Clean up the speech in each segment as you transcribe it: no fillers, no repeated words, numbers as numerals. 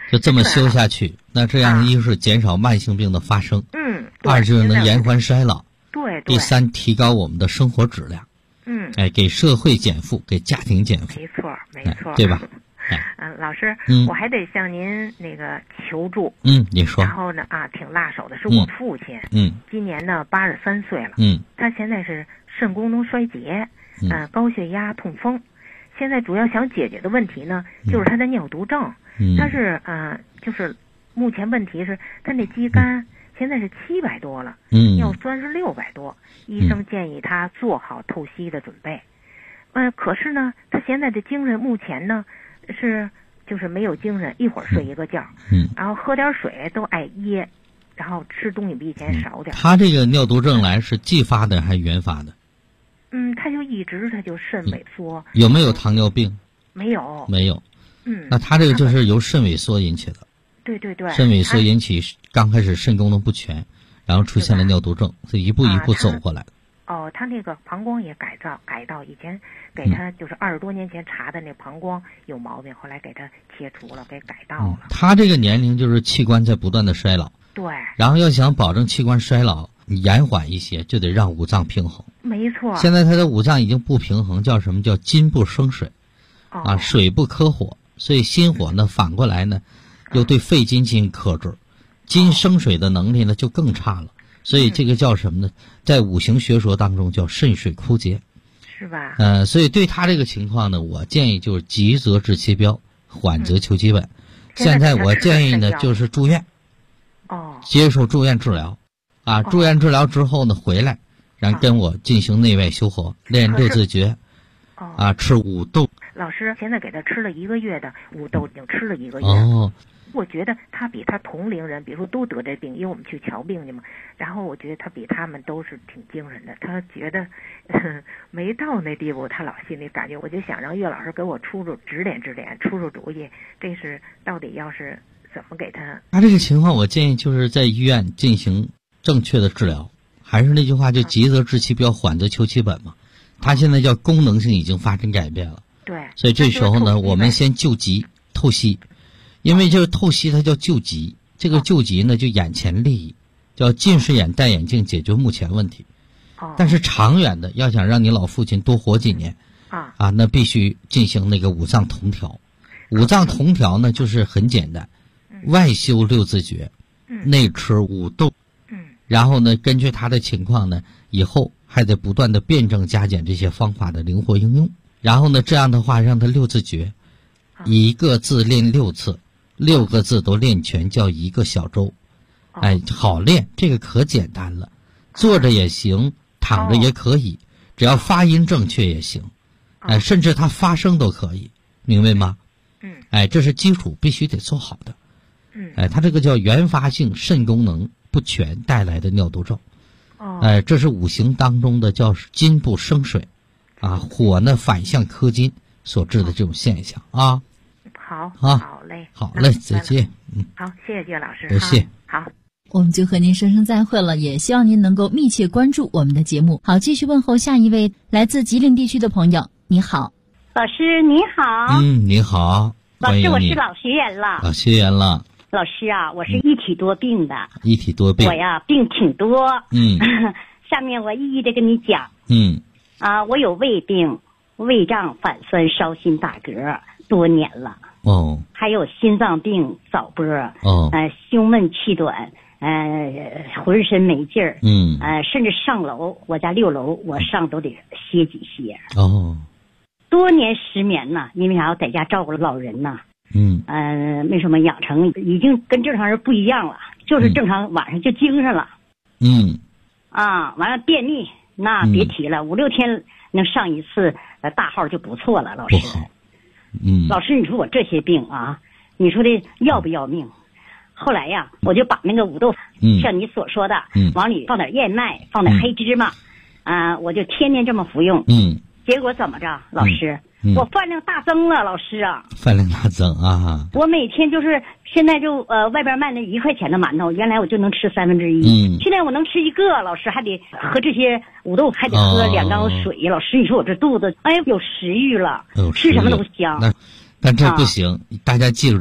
就这么修下去，那这样一是减少慢性病的发生，二就是能延缓衰老， 对， 第三提高我们的生活质量，给社会减负，给家庭减负， 没错， 对吧？ 老师，我还得向您那个求助。 你说。 然后呢挺辣手的，是我父亲。今年呢83岁了。他现在是肾功能衰竭，高血压、痛风。现在主要想解决的问题呢，就是他的尿毒症。他是就是目前问题是他那肌酐现在是700多了，尿酸是600多。医生建议他做好透析的准备。可是呢，他现在的精神目前呢就是没有精神，一会儿睡一个觉，然后喝点水都爱噎，然后吃东西比以前少点。 他这个尿毒症来是继发的还是原发的？ 他就一直他就肾萎缩。 有没有糖尿病？ 没有。 那他这个就是由肾萎缩引起的。 对。 肾萎缩引起刚开始肾功能不全，然后出现了尿毒症，所以一步一步走过来。 他那个膀胱也改道，以前给他就是20多年前查的那膀胱有毛病，后来给他切除了，给改道了。 他这个年龄就是器官在不断的衰老。 对。 然后要想保证器官衰老延缓一些，就得让五脏平衡。 没错。 现在他的五脏已经不平衡，叫什么？叫金不生水，水不克火，所以心火呢反过来呢，又对肺金进行克制，金生水的能力呢就更差了。所以这个叫什么呢？在五行学说当中叫肾水枯竭， 是吧？ 所以对他这个情况呢，我建议就是急则治其标，缓则求其本。现在我建议呢就是住院，接受住院治疗，住院治疗之后呢回来，然后跟我进行内外修合，练六字诀，吃五豆。 老师现在给他吃了1个月的五豆，已经吃了1个月。我觉得他比他同龄人，比如说都得这病，因为我们去瞧病去嘛。然后我觉得他比他们都是挺精神的。他觉得没到那地步，他老心里感觉。我就想让岳老师给我指点指点，出主意。这是到底要是怎么给他？ 他这个情况，我建议就是在医院进行正确的治疗。还是那句话，就急则治其标，缓则求其本嘛。他现在叫功能性已经发生改变了。 对。 所以这时候呢，我们先救急透析。因为这个透析它叫救急，这个救急呢就眼前利益，叫近视眼戴眼镜解决目前问题。但是长远的要想让你老父亲多活几年，那必须进行那个五脏同调。五脏同调呢就是很简单，外修六字诀，内吃五豆，然后呢根据他的情况呢，以后还得不断的辩证加减这些方法的灵活应用。然后呢这样的话让他六字诀一个字练6次，6个字都练全，叫一个小周。好练，这个可简单了，坐着也行，躺着也可以，只要发音正确也行。甚至他发声都可以，明白吗？这是基础必须得做好的。他这个叫原发性肾功能不全带来的尿毒症。这是五行当中的叫金不生水，火呢反向克金所致的这种现象啊。 好嘞， 好嘞，再见。 好，谢谢岳老师。 不谢。 好， 我们就和您说声再会了，也希望您能够密切关注我们的节目。好，继续问候下一位来自吉林地区的朋友。你好， 老师你好。 你好， 老师，我是老学员了。 老学员了。 老师啊，我是一体多病的。 一体多病。 我呀，病挺多。下面我一一的跟你讲。我有胃病、胃胀、反酸、烧心、打嗝，多年了。还有心脏病、早搏，胸闷气短，浑身没劲儿，甚至上楼，我家6楼，我上都得歇几歇。多年失眠呐，因为啥？我在家照顾老人呐，没什么养成，已经跟正常人不一样了，就是正常晚上就精神了。完了便秘，那别提了，5、6天能上一次大号就不错了，老师。老师，你说我这些病啊，你说的要不要命？后来呀，我就把那个五豆，像你所说的，往里放点燕麦，放点黑芝麻，我就天天这么服用。结果怎么着，老师？我饭量大增了，老师啊！ 饭量大增啊！ 我每天就是现在就外边卖那1块钱的馒头，原来我就能吃1/3，现在我能吃1个，老师还得喝这些五豆，还得喝2缸水。老师，你说我这肚子，有食欲了，吃什么都香。 但这不行，大家记住，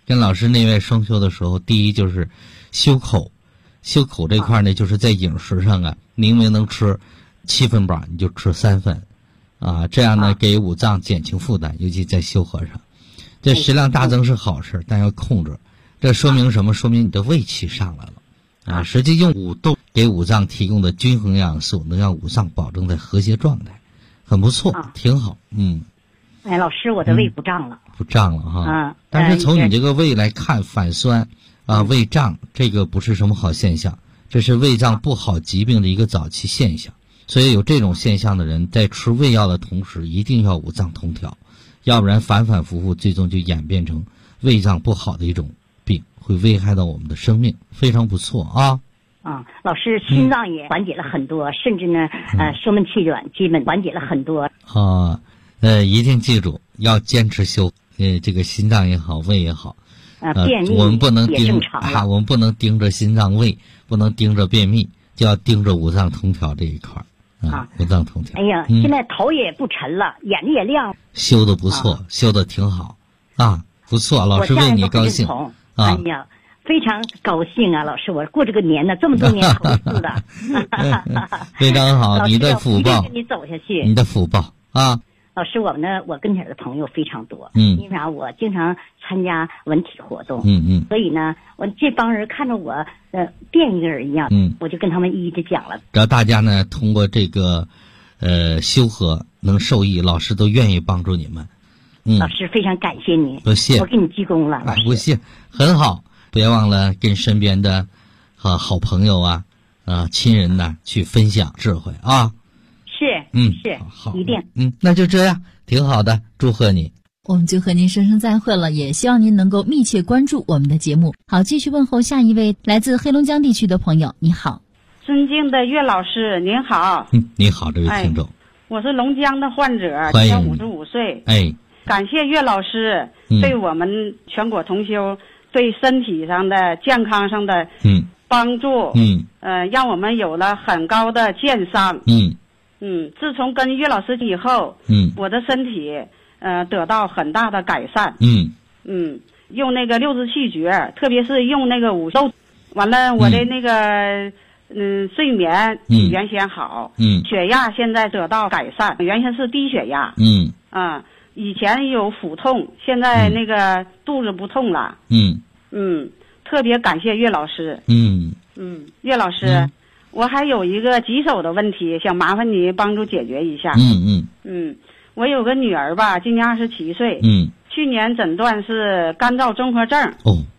跟老师内外双修的时候，第一就是修口这块呢，就是在饮食上啊，明明能吃7分饱，你就吃3分，这样呢给五脏减轻负担，尤其在修和上。这食量大增是好事，但要控制。这说明什么？说明你的胃气上来了实际用五豆给五脏提供的均衡营养素，能让五脏保证在和谐状态，很不错，挺好。 哎，老师，我的胃不胀了， 不胀了哈。但是从你这个胃来看，反酸胃胀，这个不是什么好现象，这是胃脏不好疾病的一个早期现象。所以有这种现象的人，在吃胃药的同时，一定要五脏同调，要不然反反复复，最终就演变成胃脏不好的一种病，会危害到我们的生命。非常不错啊。 老师，心脏也缓解了很多，甚至呢，胸闷气短基本缓解了很多。 一定记住要坚持修，这个心脏也好，胃也好。 便秘我们不能也正常了我们不能盯着心脏胃，不能盯着便秘，就要盯着五脏同调这一块五脏同调。 哎呀，现在头也不沉了，眼睛也亮， 修的不错，修的挺好不错，老师为你高兴哎呀，非常高兴啊，老师，我过这个年呢，这么多年头一次的， 非常好，你的福报， 跟你走下去， 你的福报老师，我跟前的朋友非常多，因为啥？我经常参加文体活动，所以呢，我这帮人看着我变一个人一样，我就跟他们一一的讲了。 只要大家呢通过这个修和能受益，老师都愿意帮助你们。 老师非常感谢你， 不谢， 我给你鞠躬了。 不谢，很好，别忘了跟身边的好朋友亲人呢去分享智慧是好， 一定。 那就这样，挺好的，祝贺你。 我们就和您说声再会了，也希望您能够密切关注我们的节目。好，继续问候下一位来自黑龙江地区的朋友，你好。 尊敬的岳老师您好。 你好，这位听众。 我是龙江的患者，今年55岁。感谢岳老师对我们全国同修对身体上的健康上的帮助，让我们有了很高的健商。自从跟岳老师以后，我的身体得到很大的改善。用那个6字气诀，特别是用那个五豆，完了我的那个睡眠比原先好，血压现在得到改善，原先是低血压，以前有腹痛，现在那个肚子不痛了。特别感谢岳老师。岳老师。我还有一个棘手的问题，想麻烦你帮助解决一下。我有个女儿吧，今年27岁。去年诊断是干燥综合症。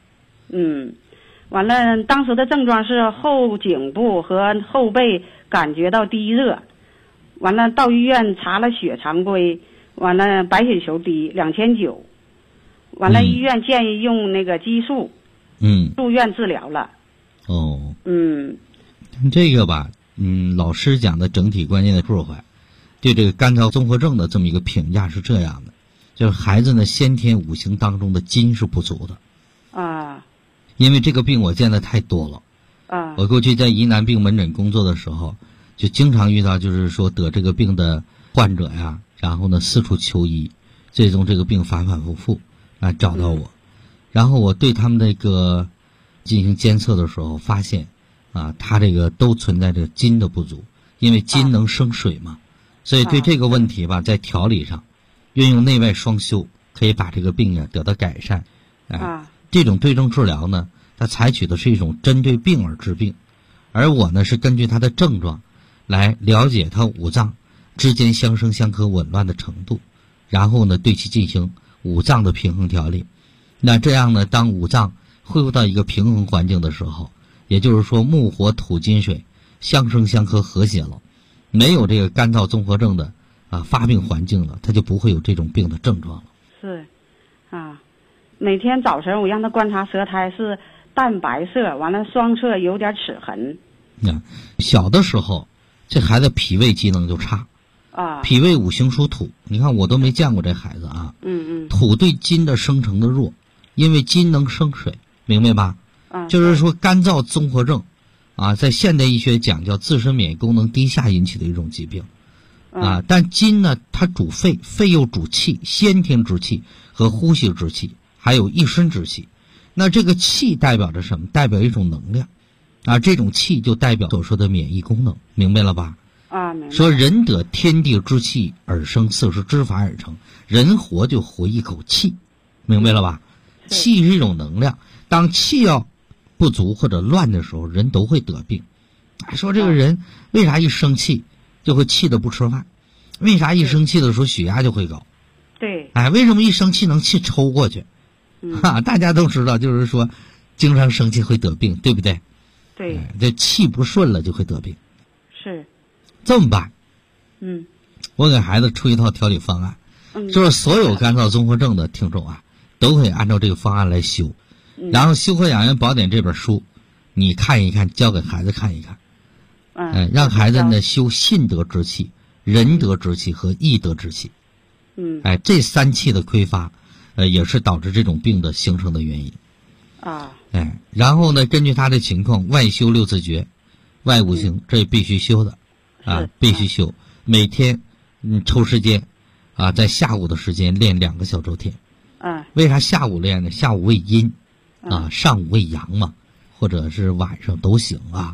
完了，当时的症状是后颈部和后背感觉到低热。完了，到医院查了血常规，完了白血球低2900。完了，医院建议用那个激素。住院治疗了。 这个吧，老师讲的整体关键的智慧，对这个干燥综合症的这么一个评价是这样的，就是孩子呢先天五行当中的金是不足的。因为这个病我见的太多了。我过去在疑难病门诊工作的时候，就经常遇到就是说得这个病的患者呀，然后呢四处求医，最终这个病反反复复找到我，然后我对他们那个进行监测的时候发现他这个都存在着金的不足，因为金能生水嘛，所以对这个问题吧，在调理上运用内外双修，可以把这个病得到改善。这种对症治疗呢，它采取的是一种针对病而治病，而我呢是根据他的症状来了解他五脏之间相生相克紊乱的程度，然后呢对其进行五脏的平衡调理。那这样呢，当五脏恢复到一个平衡环境的时候，也就是说木火土金水相生相克和谐了，没有这个干燥综合症的发病环境了，他就不会有这种病的症状了。 是每天早晨我让他观察舌苔是淡白色，完了双侧有点齿痕。 小的时候这孩子脾胃机能就差脾胃五行属土，你看我都没见过这孩子土对金的生成的弱，因为金能生水，明白吧？就是说干燥综合症在现代医学讲叫自身免疫功能低下引起的一种疾病但金呢它主肺，肺又主气，先天之气和呼吸之气，还有一身之气， 那这个气代表着什么？代表一种能量啊，这种气就代表所说的免疫功能，明白了吧？ 啊，明白。 说人得天地之气而生，色是之法而成，人活就活一口气，明白了吧？气是一种能量，当气要不足或者乱的时候，人都会得病。说这个人为啥一生气就会气得不吃饭？为啥一生气的时候血压就会高？ 对。 为什么一生气能气抽过去？大家都知道，就是说经常生气会得病，对不对？ 对。 这气不顺了就会得病。 是。 这么办？我给孩子出一套调理方案，就是所有干燥综合症的听众啊，都可以按照这个方案来修。然后《修和养颜宝典》这本书，你看一看，教给孩子看一看。让孩子呢修信德之气、仁德之气和义德之气。这三气的匮乏，也是导致这种病的形成的原因。然后呢，根据他的情况，外修六字诀、外五行，这必须修的，必须修。每天抽时间，在下午的时间练2个小周天。为啥下午练呢？下午为阴，上午为阳嘛，或者是晚上都行啊。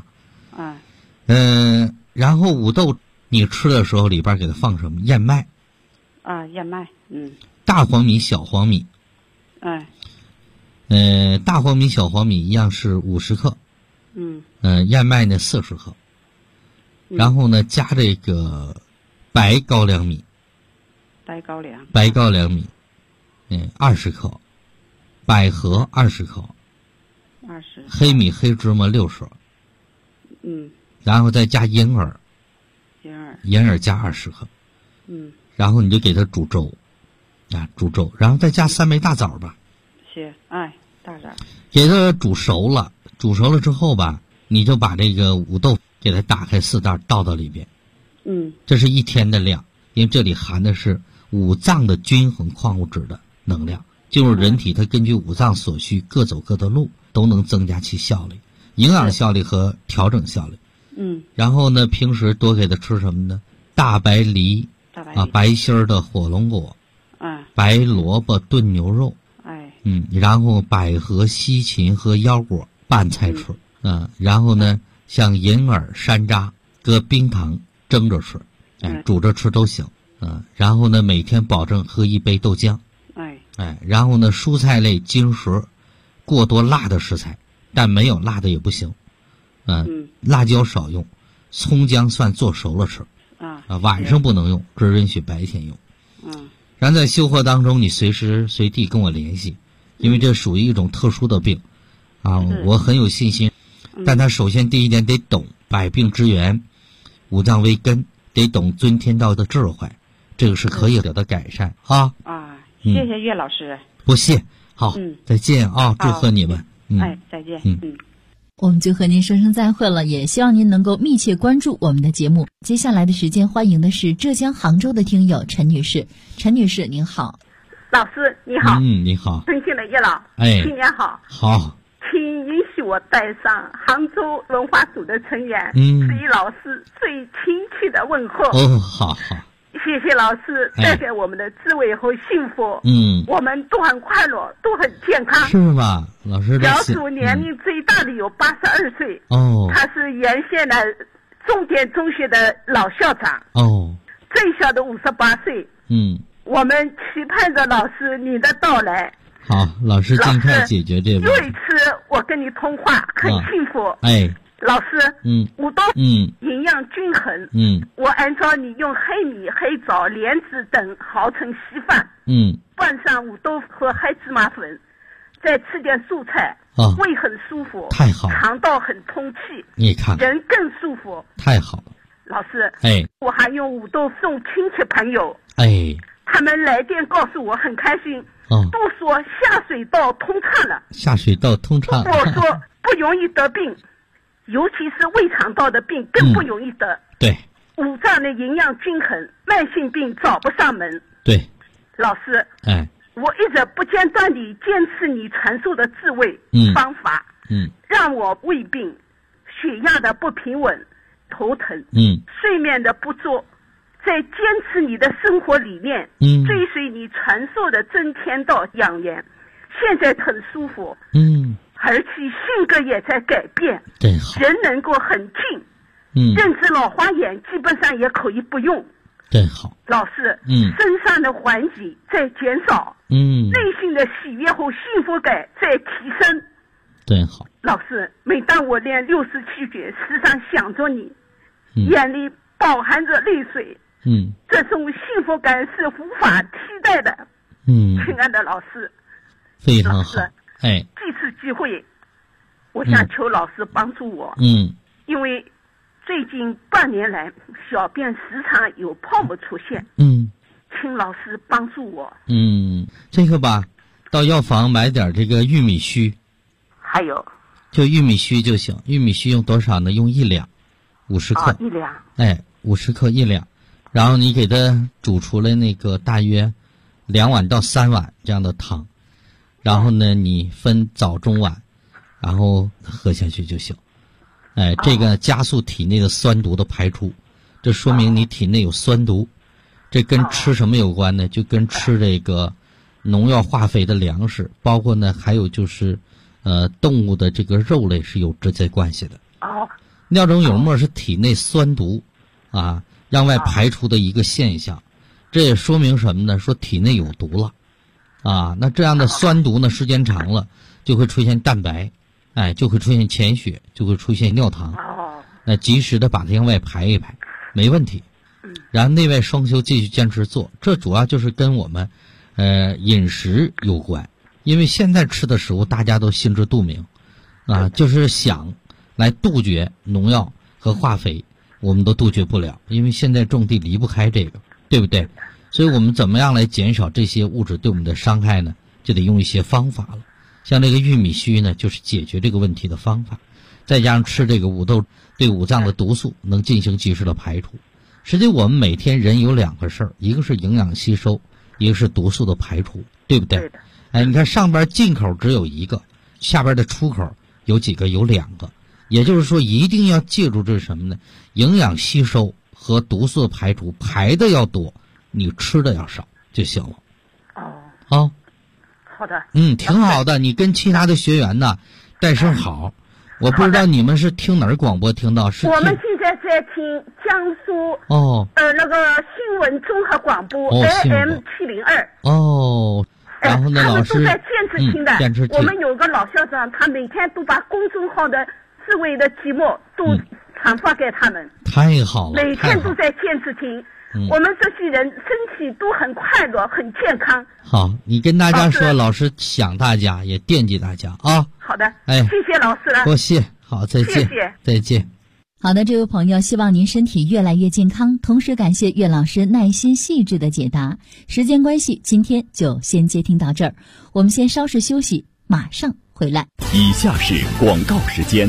然后五豆你吃的时候里边给它放什么？燕麦。 燕麦。 大黄米、小黄米。大黄米、小黄米一样是50克。燕麦呢40克。然后呢，加这个白高粱米。 白高粱米，20克。百合20克。黑米、黑芝麻60。然后再加银耳。银耳加20克。然后你就给它煮粥，煮粥，然后再加3枚大枣吧。 大枣。 给它煮熟了之后吧，你就把这个五豆给它打开4袋倒到里边。这是1天的量，因为这里含的是五脏的均衡矿物质的能量，进入人体它根据五脏所需各走各的路，都能增加其效率、营养效率和调整效率。然后呢，平时多给它吃什么呢？大白梨，白心的火龙果，白萝卜炖牛肉，然后百合、西芹和腰果拌菜吃，然后呢，像银耳、山楂搁冰糖蒸着吃，煮着吃都行，然后呢，每天保证喝1杯豆浆，然后呢，蔬菜类精食，过多辣的食材，但没有辣的也不行，辣椒少用，葱姜蒜做熟了吃，晚上不能用，只允许白天用。然后在修和当中，你随时随地跟我联系，因为这属于一种特殊的病，我很有信心。但他首先第一点得懂百病之源，五脏为根，得懂尊天道的智慧，这个是可以得到改善啊。 谢谢岳老师。 不谢，好，再见啊，祝贺你们。 再见。 我们就和您说声再会了，也希望您能够密切关注我们的节目。接下来的时间，欢迎的是浙江杭州的听友陈女士。陈女士您好。 老师你好。 你好。 尊敬的叶老，新年好。 好。 请允许我带上杭州文化组的成员，对于老师最亲切的问候。 好。 谢谢老师带给我们的智慧和幸福。我们都很快乐，都很健康。 是吧，老师？ 小组年龄最大的有82岁。他是原县的重点中学的老校长。最小的58岁。我们期盼着老师你的到来。 好，老师尽快解决这个问题。 又一次我跟你通话，很幸福。老师，五豆，营养均衡，我按照你用黑米、黑枣、莲子等熬成稀饭，拌上五豆和黑芝麻粉，再吃点蔬菜，胃很舒服， 太好了， 肠道很通气， 你看， 人更舒服， 太好了。 老师，我还用五豆送亲戚朋友，他们来电告诉我很开心，都说下水道通畅了， 下水道通畅， 我说不容易得病。尤其是胃肠道的病更不容易得。 对， 五脏的营养均衡，慢性病找不上门。 对， 老师，我一直不间断地坚持你传授的智慧方法，让我胃病、血压的不平稳、头疼，睡眠的不足，在坚持你的生活理念，追随你传授的真天道养颜， 现在很舒服，而且性格也在改变， 真好， 人能够很静，认知老花眼基本上也可以不用， 真好。 老师，身上的缓解在减少，内心的喜悦和幸福感在提升， 真好。 老师，每当我练67卷，时常想着你，眼里饱含着泪水，这种幸福感是无法替代的，亲爱的老师， 非常好。 这次机会，我想求老师帮助我，因为最近半年来，小便时常有泡沫出现，请老师帮助我。 这个吧，到药房买点这个玉米须， 还有， 就玉米须就行。玉米须用多少呢？用1两，50克。 1两。 50克1两，然后你给它煮出来那个大约2碗到3碗这样的汤，然后呢，你分早中晚，然后喝下去就行。这个加速体内的酸毒的排出，这说明你体内有酸毒。这跟吃什么有关呢？就跟吃这个农药化肥的粮食，包括呢还有就是动物的这个肉类是有直接关系的。尿中有沫是体内酸毒让外排出的一个现象，这也说明什么呢？说体内有毒了那这样的酸毒呢，时间长了就会出现蛋白，就会出现潜血，就会出现尿糖。那及时的把它向外排一排，没问题。然后内外双修继续坚持做，这主要就是跟我们饮食有关。因为现在吃的食物大家都心知肚明就是想来杜绝农药和化肥，我们都杜绝不了，因为现在种地离不开这个，对不对？所以我们怎么样来减少这些物质对我们的伤害呢？就得用一些方法了。像这个玉米须呢，就是解决这个问题的方法。再加上吃这个五豆，对五脏的毒素能进行及时的排除。实际我们每天人有2个事儿，一个是营养吸收，一个是毒素的排除，对不对？ 对的。 你看上边进口只有1个，下边的出口有几个？有2个。也就是说，一定要记住这是什么呢？营养吸收和毒素的排除，排的要多，你吃的要少就行了。 好的。 挺好的。你跟其他的学员呢带声好。我不知道你们是听哪儿广播听到？是我们现在在听江苏那个新闻综合广播AM702。 然后呢，老师他们都在坚持听的。我们有个老校长，他每天都把公众号的智慧的节目都传发给他们。 太好了， 每天都在坚持听。我们这些人身体都很快乐，很健康。 好，你跟大家说，老师想大家，也惦记大家啊。 好的，谢谢老师了。 多谢，好，再见。 谢谢， 再见。 好的，这位朋友，希望您身体越来越健康，同时感谢岳老师耐心细致的解答。时间关系，今天就先接听到这儿，我们先稍事休息，马上回来。 以下是广告时间。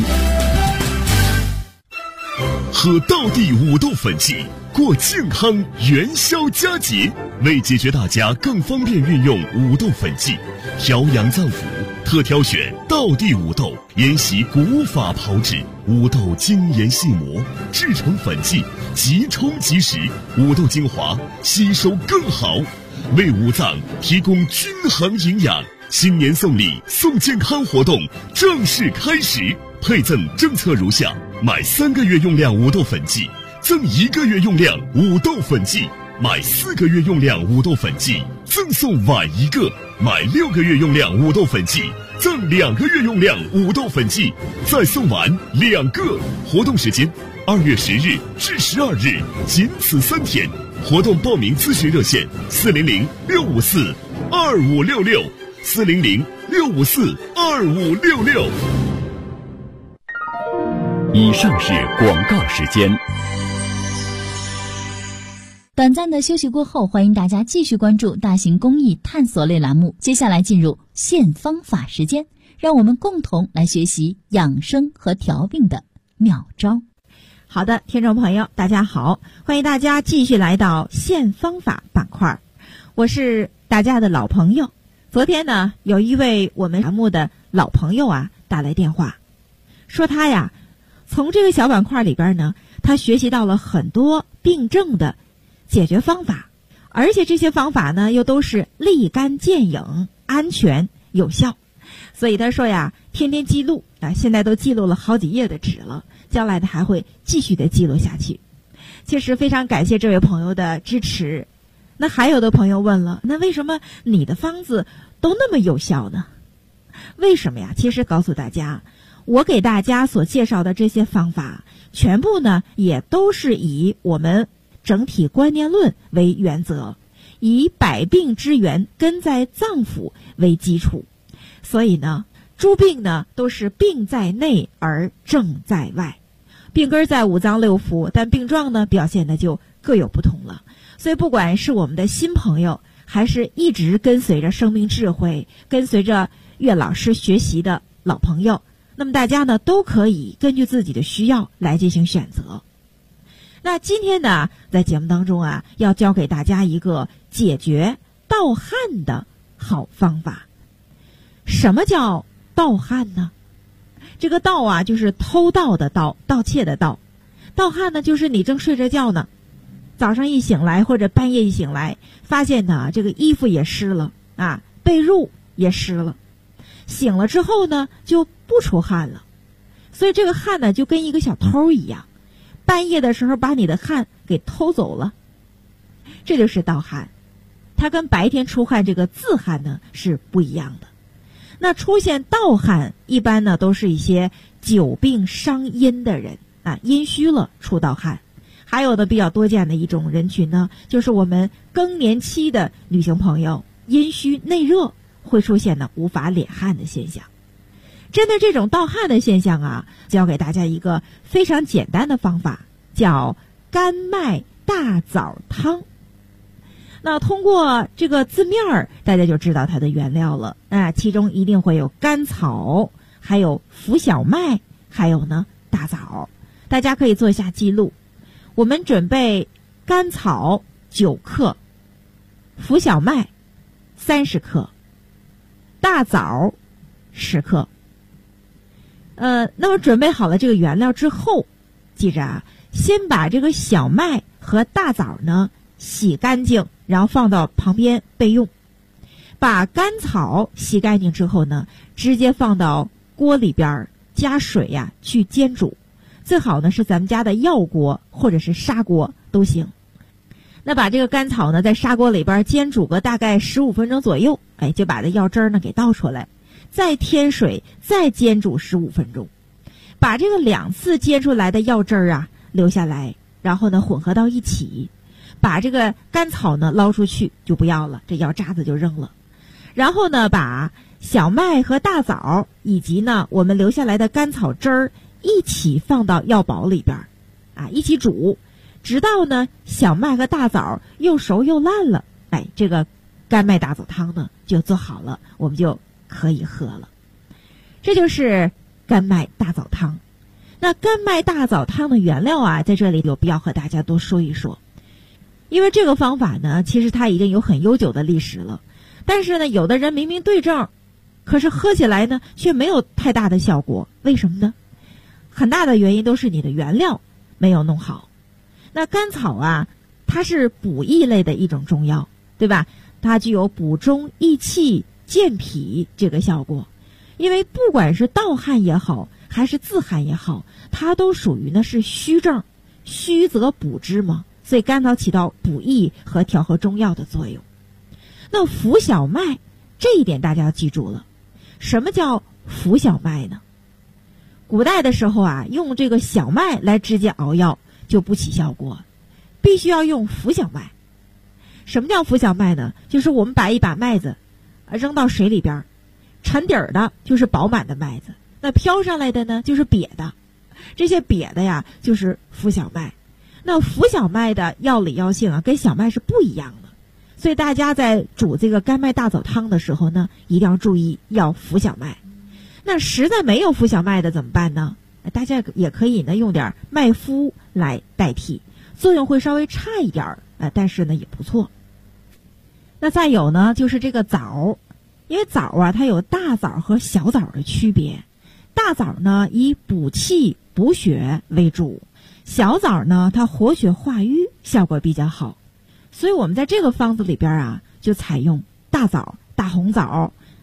喝道地五豆粉剂，过健康元宵佳节。为解决大家更方便运用五豆粉剂，调养脏腑，特挑选道地五豆，沿袭古法炮制，五豆精研细磨，制成粉剂，即冲即食，五豆精华吸收更好，为五脏提供均衡营养。新年送礼送健康活动正式开始，配赠政策如下：买3个月用量五豆粉剂赠1个月用量五豆粉剂，买4个月用量五豆粉剂赠送碗1个，买6个月用量五豆粉剂赠2个月用量五豆粉剂，再送碗2个。活动时间2月10日至12日，仅此3天。活动报名咨询热线400-654-2566，400-654-2566。以上是广告时间。 短暂的休息过后，欢迎大家继续关注大型公益探索类栏目。接下来进入现方法时间，让我们共同来学习养生和调病的妙招。 好的，听众朋友大家好，欢迎大家继续来到现方法板块。我是大家的老朋友。昨天呢，有一位我们栏目的老朋友打来电话，说他呀从这个小板块里边呢，他学习到了很多病症的解决方法，而且这些方法呢又都是立竿见影、安全有效。所以他说呀，天天记录啊，现在都记录了好几页的纸了，将来呢还会继续的记录下去。确实非常感谢这位朋友的支持。那还有的朋友问了，那为什么你的方子都那么有效呢？为什么呀？其实告诉大家，我给大家所介绍的这些方法，全部呢也都是以我们整体观念论为原则，以百病之源根在脏腑为基础。所以呢，诸病呢都是病在内而症在外，病根在五脏六腑，但病状呢表现的就各有不同了。所以不管是我们的新朋友，还是一直跟随着生命智慧，跟随着岳老师学习的老朋友，那么大家呢都可以根据自己的需要来进行选择。那今天呢，在节目当中啊，要教给大家一个解决盗汗的好方法。什么叫盗汗呢？这个盗啊，就是偷盗的盗，盗窃的盗。盗汗呢，就是你正睡着觉呢，早上一醒来或者半夜一醒来，发现呢这个衣服也湿了啊，被褥也湿了，醒了之后呢就不出汗了，所以这个汗呢就跟一个小偷一样，半夜的时候把你的汗给偷走了，这就是盗汗。它跟白天出汗这个自汗呢是不一样的。那出现盗汗一般呢都是一些久病伤阴的人啊，阴虚了出盗汗。还有的比较多见的一种人群呢，就是我们更年期的女性朋友，阴虚内热会出现呢无法敛汗的现象。针对这种盗汗的现象啊，教给大家一个非常简单的方法，叫甘麦大枣汤。那通过这个字面儿，大家就知道它的原料了啊，其中一定会有甘草，还有浮小麦，还有呢大枣。大家可以做一下记录。我们准备甘草9克，浮小麦30克，大枣10克。那么准备好了这个原料之后，记着啊，先把这个小麦和大枣呢洗干净，然后放到旁边备用。把甘草洗干净之后呢，直接放到锅里边加水呀去煎煮。最好呢是咱们家的药锅或者是砂锅都行。那把这个甘草呢在砂锅里边煎煮个大概15分钟左右，就把这药汁呢给倒出来，再添水，再煎煮15分钟。把这个2次煎出来的药汁啊留下来，然后呢混合到一起，把这个甘草呢捞出去就不要了，这药渣子就扔了。然后呢把小麦和大枣以及呢我们留下来的甘草汁儿一起放到药煲里边啊，一起煮，直到呢小麦和大枣又熟又烂了，这个甘麦大枣汤呢就做好了，我们就可以喝了。这就是甘麦大枣汤。那甘麦大枣汤的原料啊，在这里有必要和大家多说一说。因为这个方法呢，其实它已经有很悠久的历史了，但是呢有的人明明对症，可是喝起来呢却没有太大的效果。为什么呢？很大的原因都是你的原料没有弄好。那甘草啊，它是补益类的一种中药，对吧？它具有补中益气健脾这个效果。因为不管是盗汗也好，还是自汗也好，它都属于呢是虚症，虚则补之嘛，所以甘草起到补益和调和中药的作用。那浮小麦这一点大家要记住了。什么叫浮小麦呢？古代的时候啊，用这个小麦来直接熬药就不起效果，必须要用浮小麦。什么叫浮小麦呢？就是我们把一把麦子扔到水里边，沉底儿的就是饱满的麦子，那飘上来的呢就是瘪的，这些瘪的呀就是浮小麦。那浮小麦的药理药性啊跟小麦是不一样的，所以大家在煮这个甘麦大枣汤的时候呢，一定要注意要浮小麦。那实在没有浮小麦的怎么办呢？大家也可以呢用点麦麸来代替，作用会稍微差一点但是呢也不错。那再有呢就是这个枣，因为枣啊它有大枣和小枣的区别。大枣呢以补气补血为主，小枣呢它活血化瘀效果比较好，所以我们在这个方子里边啊就采用大枣、大红枣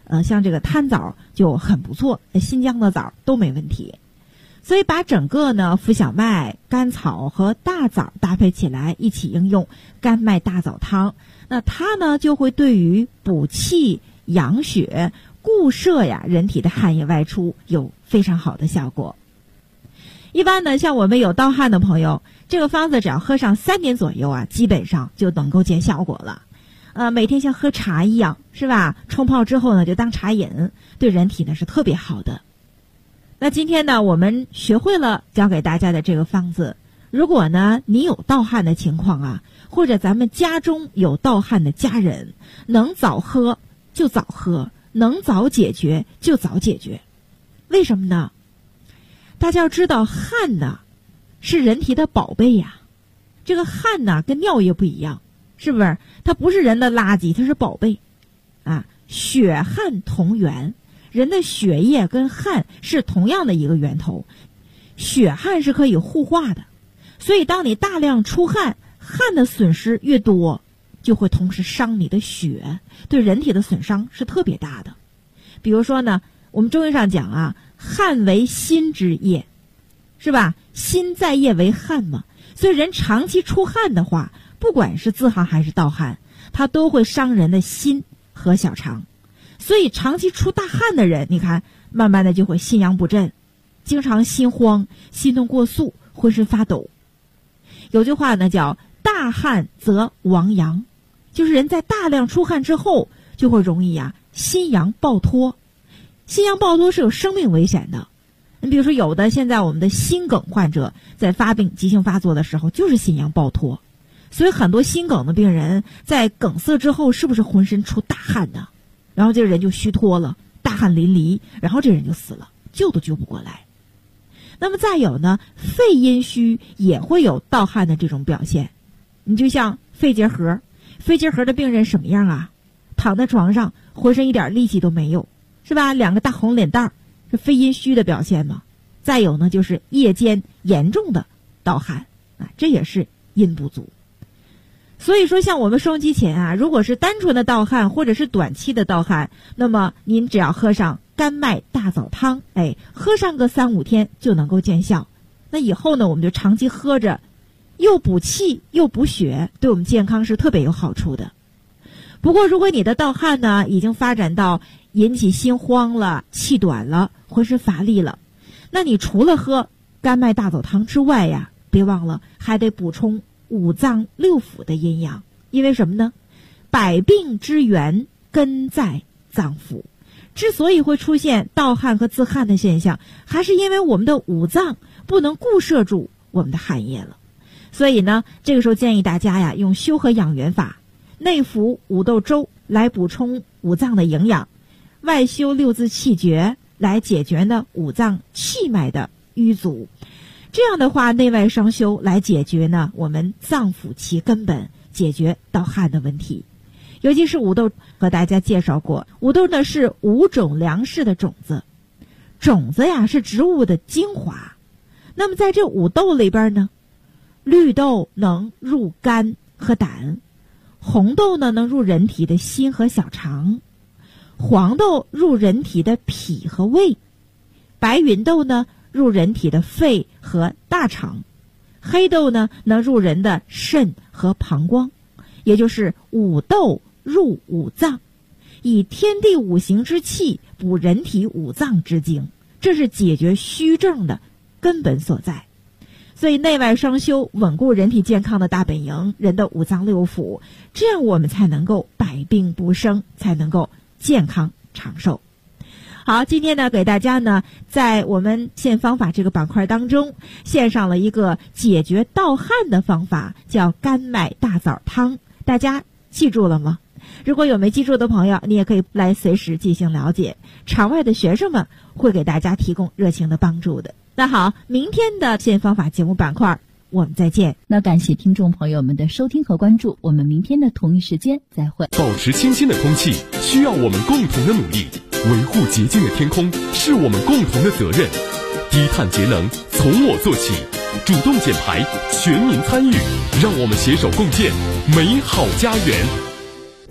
像这个滩枣就很不错，新疆的枣都没问题。所以把整个呢浮小麦、甘草和大枣搭配起来一起应用甘麦大枣汤，那它呢就会对于补气、养血、固摄呀人体的汗液外出有非常好的效果。一般呢，像我们有盗汗的朋友，这个方子只要喝上3点左右啊，基本上就能够见效果了。每天像喝茶一样，是吧？冲泡之后呢，就当茶饮，对人体呢是特别好的。那今天呢，我们学会了教给大家的这个方子，如果呢你有盗汗的情况啊，或者咱们家中有盗汗的家人，能早喝就早喝，能早解决就早解决。为什么呢？大家要知道，汗呢是人体的宝贝呀。这个汗呢跟尿液不一样，是不是？它不是人的垃圾，它是宝贝啊。血汗同源，人的血液跟汗是同样的一个源头，血汗是可以互化的。所以当你大量出汗，汗的损失越多，就会同时伤你的血，对人体的损伤是特别大的。比如说呢，我们中医上讲啊，汗为心之液，是吧？心在液为汗嘛。所以人长期出汗的话，不管是自汗还是盗汗，它都会伤人的心和小肠。所以长期出大汗的人，你看慢慢的就会心阳不振，经常心慌、心动过速、浑身发抖。有句话呢叫大汗则亡阳，就是人在大量出汗之后就会容易心阳暴脱。心阳暴脱是有生命危险的。你比如说有的现在我们的心梗患者在发病急性发作的时候就是心阳暴脱，所以很多心梗的病人在梗塞之后是不是浑身出大汗呢？然后这个人就虚脱了，大汗淋漓，然后这人就死了，救都救不过来。那么再有呢，肺阴虚也会有盗汗的这种表现。你就像肺结核的病人什么样啊？躺在床上浑身一点力气都没有，是吧？2个大红脸蛋儿，是肺阴虚的表现嘛。再有呢，就是夜间严重的盗汗啊，这也是阴不足。所以说像我们收音机前啊，如果是单纯的盗汗或者是短期的盗汗，那么您只要喝上甘麦大枣汤，喝上个3-5天就能够见效。那以后呢，我们就长期喝着，又补气又补血，对我们健康是特别有好处的。不过如果你的盗汗呢已经发展到引起心慌了、气短了、浑身乏力了，那你除了喝甘麦大枣汤之外呀，别忘了还得补充5脏6腑的阴阳。因为什么呢？百病之源根在脏腑。之所以会出现盗汗和自汗的现象，还是因为我们的5脏不能固摄住我们的汗液了。所以呢，这个时候建议大家呀，用修和养元法，内服五豆粥来补充5脏的营养，外修6字气诀来解决呢5脏气脉的瘀阻。这样的话，内外双修来解决呢我们脏腑其根本，解决盗汗的问题。尤其是五豆，和大家介绍过，五豆呢是5种粮食的种子，种子呀是植物的精华。那么在这5豆里边呢，绿豆能入肝和胆，红豆呢能入人体的心和小肠，黄豆入人体的脾和胃，白芸豆呢入人体的肺和大肠，黑豆呢能入人的肾和膀胱。也就是5豆入5脏，以天地5行之气补人体5脏之精，这是解决虚症的根本所在。所以内外双修，稳固人体健康的大本营，人的5脏6腑，这样我们才能够百病不生，才能够健康长寿。好，今天呢给大家呢在我们献方法这个板块当中献上了一个解决盗汗的方法，叫甘麦大枣汤。大家记住了吗？如果有没记住的朋友，你也可以来随时进行了解，场外的学生们会给大家提供热情的帮助的。那好，明天的献方法节目板块我们再见。 那感谢听众朋友们的收听和关注，我们明天的同一时间再会。 保持清新的空气需要我们共同的努力，维护洁净的天空是我们共同的责任。低碳节能从我做起，主动减排，全民参与，让我们携手共建美好家园。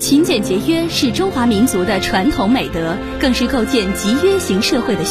勤俭节约是中华民族的传统美德，更是构建集约型社会的